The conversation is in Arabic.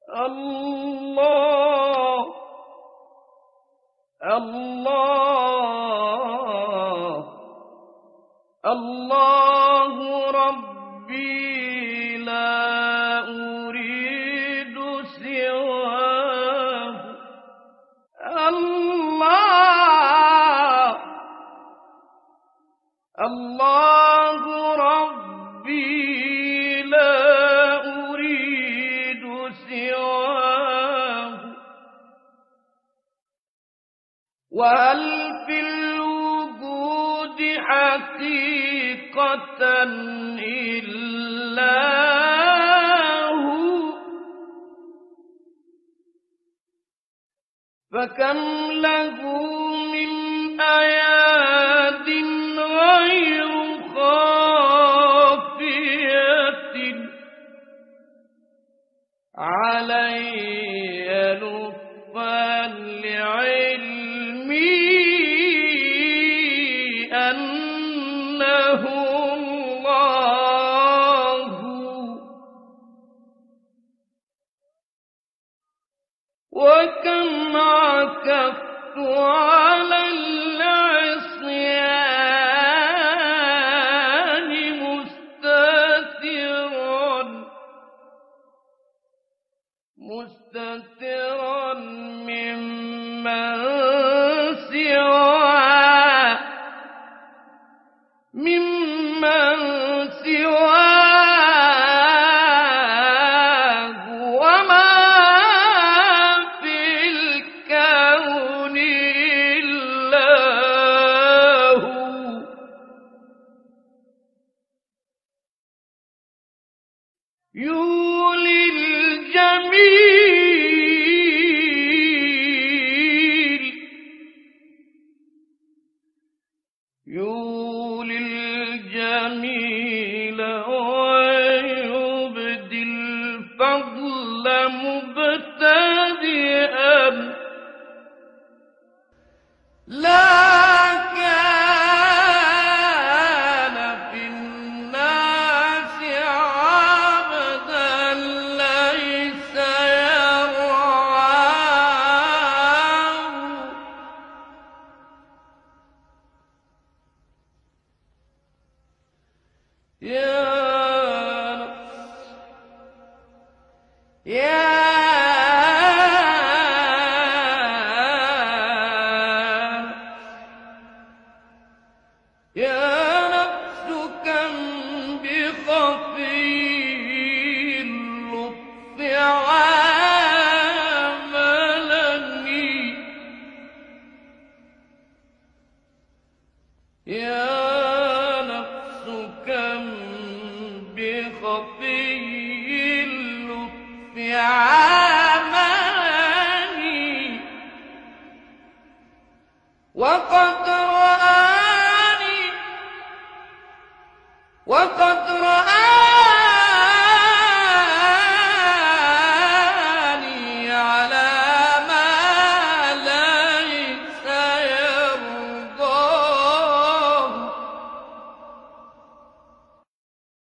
الله الله الله ربي لا أريد سواه الله الله ربي لا أريد سواه وهل في الوجود حقيقة إلا هو فكم له من أياد غير خافية علي لطفا لعلمي أنه الله وكم عكفت على العصيان مستترا ممن سواه وما في الكون إلا هو يولي الجميل ويبدي الفضل مبتدئا لا كان في الناس عبدا ليس يرعاه يا نفس كم بخفي اللطف عاملني يا نفس كم بخفي اللطف عاملني وقد